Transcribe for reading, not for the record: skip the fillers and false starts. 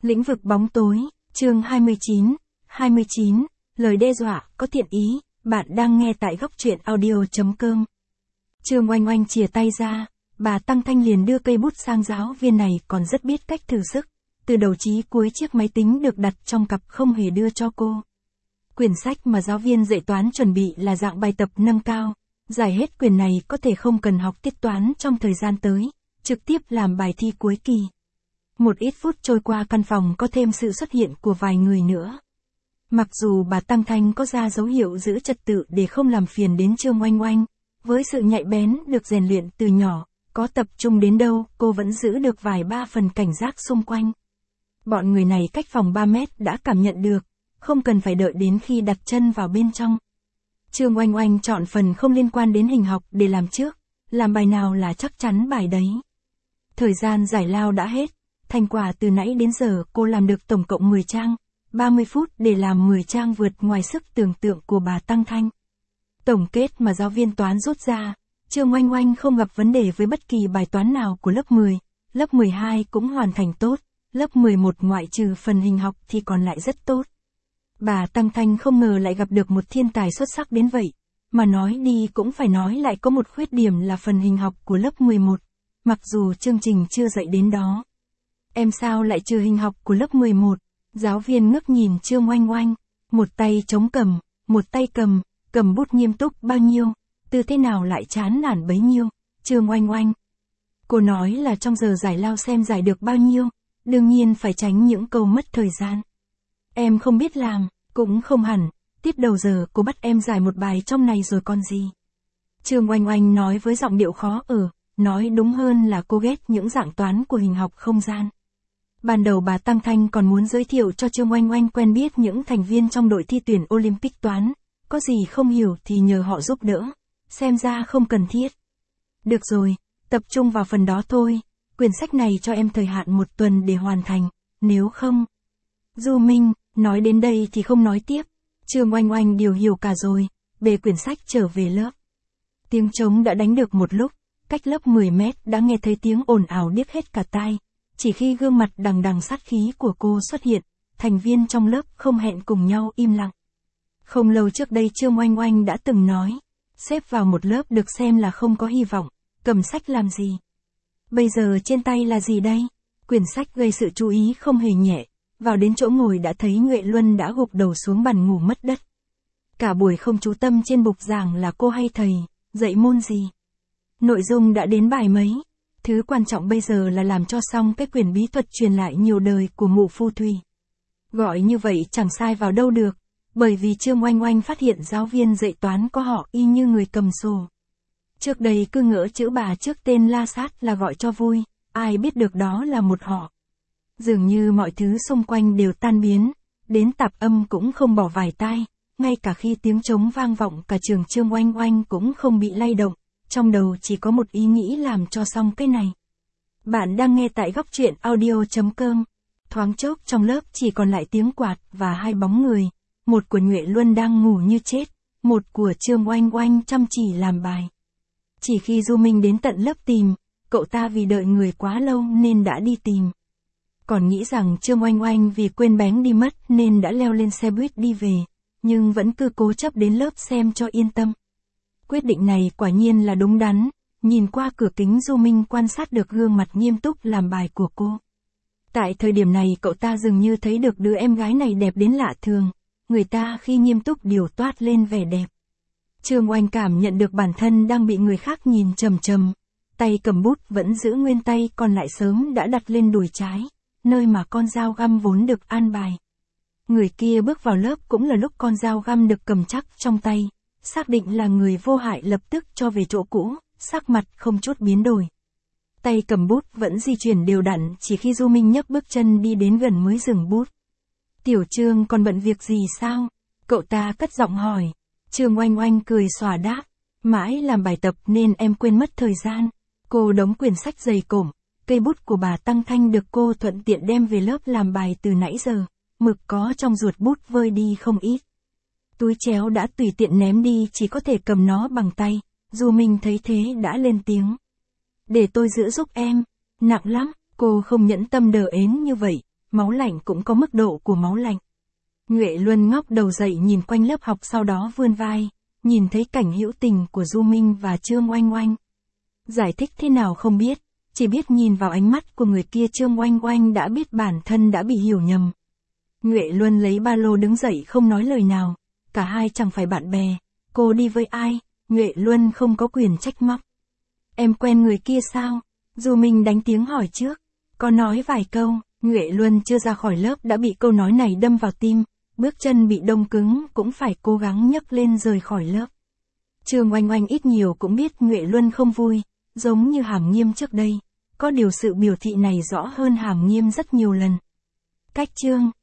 Lĩnh vực bóng tối, chương 29, lời đe dọa, có thiện ý, bạn đang nghe tại góc truyện audio.com. Trương Oanh Oanh chìa tay ra, bà Tăng Thanh liền đưa cây bút sang giáo viên này còn rất biết cách thử sức, từ đầu chí cuối chiếc máy tính được đặt trong cặp không hề đưa cho cô. Quyển sách mà giáo viên dạy toán chuẩn bị là dạng bài tập nâng cao, giải hết quyển này có thể không cần học tiết toán trong thời gian tới, trực tiếp làm bài thi cuối kỳ. Một ít phút trôi qua căn phòng có thêm sự xuất hiện của vài người nữa. Mặc dù bà Tăng Thanh có ra dấu hiệu giữ trật tự để không làm phiền đến Trương Oanh Oanh, với sự nhạy bén được rèn luyện từ nhỏ, có tập trung đến đâu cô vẫn giữ được vài ba phần cảnh giác xung quanh. Bọn người này cách phòng 3 mét đã cảm nhận được, không cần phải đợi đến khi đặt chân vào bên trong. Trương Oanh Oanh chọn phần không liên quan đến hình học để làm trước, làm bài nào là chắc chắn bài đấy. Thời gian giải lao đã hết. Thành quả từ nãy đến giờ cô làm được tổng cộng 10 trang, 30 phút để làm 10 trang vượt ngoài sức tưởng tượng của bà Tăng Thanh. Tổng kết mà giáo viên toán rút ra, Trương Oanh Oanh không gặp vấn đề với bất kỳ bài toán nào của lớp 10, lớp 12 cũng hoàn thành tốt, lớp 11 ngoại trừ phần hình học thì còn lại rất tốt. Bà Tăng Thanh không ngờ lại gặp được một thiên tài xuất sắc đến vậy, mà nói đi cũng phải nói lại có một khuyết điểm là phần hình học của lớp 11, mặc dù chương trình chưa dạy đến đó. Em sao lại trừ hình học của lớp 11? Giáo viên ngước nhìn Trương Oanh Oanh, một tay chống cầm, một tay cầm bút nghiêm túc bao nhiêu, từ thế nào lại chán nản bấy nhiêu, Trương Oanh Oanh. Cô nói là trong giờ giải lao xem giải được bao nhiêu, đương nhiên phải tránh những câu mất thời gian. Em không biết làm, cũng không hẳn, tiết đầu giờ cô bắt em giải một bài trong này rồi còn gì. Trương Oanh Oanh nói với giọng điệu khó ở, nói đúng hơn là cô ghét những dạng toán của hình học không gian. Ban đầu bà Tăng Thanh còn muốn giới thiệu cho Trương Oanh Oanh quen biết những thành viên trong đội thi tuyển Olympic toán, có gì không hiểu thì nhờ họ giúp đỡ, xem ra không cần thiết. Được rồi, tập trung vào phần đó thôi, quyển sách này cho em thời hạn 1 tuần để hoàn thành, nếu không. Du Minh, nói đến đây thì không nói tiếp, Trương Oanh Oanh điều hiểu cả rồi, bề quyển sách trở về lớp. Tiếng trống đã đánh được một lúc, cách lớp 10 mét đã nghe thấy tiếng ồn ào điếc hết cả tai. Chỉ khi gương mặt đằng đằng sát khí của cô xuất hiện, thành viên trong lớp không hẹn cùng nhau im lặng. Không lâu trước đây Trương Oanh Oanh đã từng nói, xếp vào một lớp được xem là không có hy vọng, cầm sách làm gì. Bây giờ trên tay là gì đây? Quyển sách gây sự chú ý không hề nhẹ, vào đến chỗ ngồi đã thấy Nhuệ Luân đã gục đầu xuống bàn ngủ mất đất. Cả buổi không chú tâm trên bục giảng là cô hay thầy, dạy môn gì. Nội dung đã đến bài mấy. Thứ quan trọng bây giờ là làm cho xong cái quyển bí thuật truyền lại nhiều đời của mụ Phu Thủy. Gọi như vậy chẳng sai vào đâu được, bởi vì Trương Oanh Oanh phát hiện giáo viên dạy toán có họ y như người cầm sổ. Trước đây cứ ngỡ chữ bà trước tên La Sát là gọi cho vui, ai biết được đó là một họ. Dường như mọi thứ xung quanh đều tan biến, đến tạp âm cũng không bỏ vài tai, ngay cả khi tiếng trống vang vọng cả trường Trương Oanh Oanh cũng không bị lay động. Trong đầu chỉ có một ý nghĩ làm cho xong cái này. Bạn đang nghe tại góc truyện audio.com. Thoáng chốc trong lớp chỉ còn lại tiếng quạt và 2 bóng người. Một của Nhuệ Luân đang ngủ như chết, một của Trương Oanh Oanh chăm chỉ làm bài. Chỉ khi Du Minh đến tận lớp tìm, cậu ta vì đợi người quá lâu nên đã đi tìm. Còn nghĩ rằng Trương Oanh Oanh vì quên bén đi mất nên đã leo lên xe buýt đi về, nhưng vẫn cứ cố chấp đến lớp xem cho yên tâm. Quyết định này quả nhiên là đúng đắn, nhìn qua cửa kính Du Minh quan sát được gương mặt nghiêm túc làm bài của cô. Tại thời điểm này cậu ta dường như thấy được đứa em gái này đẹp đến lạ thường, người ta khi nghiêm túc điều toát lên vẻ đẹp. Trương Oanh cảm nhận được bản thân đang bị người khác nhìn chằm chằm, tay cầm bút vẫn giữ nguyên tay còn lại sớm đã đặt lên đùi trái, nơi mà con dao găm vốn được an bài. Người kia bước vào lớp cũng là lúc con dao găm được cầm chắc trong tay. Xác định là người vô hại lập tức cho về chỗ cũ, sắc mặt không chút biến đổi. Tay cầm bút vẫn di chuyển đều đặn, chỉ khi Du Minh nhấc bước chân đi đến gần mới dừng bút. Tiểu Trương còn bận việc gì sao? Cậu ta cất giọng hỏi. Trương Oanh Oanh cười xòa đáp. Mãi làm bài tập nên em quên mất thời gian. Cô đóng quyển sách dày cộm, cây bút của bà Tăng Thanh được cô thuận tiện đem về lớp làm bài từ nãy giờ, mực có trong ruột bút vơi đi không ít. Túi chéo đã tùy tiện ném đi chỉ có thể cầm nó bằng tay, Du Minh thấy thế đã lên tiếng. Để tôi giữ giúp em, nặng lắm, cô không nhẫn tâm đờ ến như vậy, máu lạnh cũng có mức độ của máu lạnh. Nhuệ Luân ngóc đầu dậy nhìn quanh lớp học, sau đó vươn vai, nhìn thấy cảnh hữu tình của Du Minh và Trương Oanh Oanh. Giải thích thế nào không biết, chỉ biết nhìn vào ánh mắt của người kia Trương Oanh Oanh đã biết bản thân đã bị hiểu nhầm. Nhuệ Luân lấy ba lô đứng dậy không nói lời nào, cả hai chẳng phải bạn bè, cô đi với ai, Nhuệ Luân không có quyền trách móc. Em quen người kia sao? Du Minh đánh tiếng hỏi trước, có nói vài câu, Nhuệ Luân chưa ra khỏi lớp đã bị câu nói này đâm vào tim, bước chân bị đông cứng cũng phải cố gắng nhấc lên rời khỏi lớp. Trương Oanh Oanh ít nhiều cũng biết Nhuệ Luân không vui, giống như Hàm Nghiêm trước đây, có điều sự biểu thị này rõ hơn Hàm Nghiêm rất nhiều lần. Cách Trương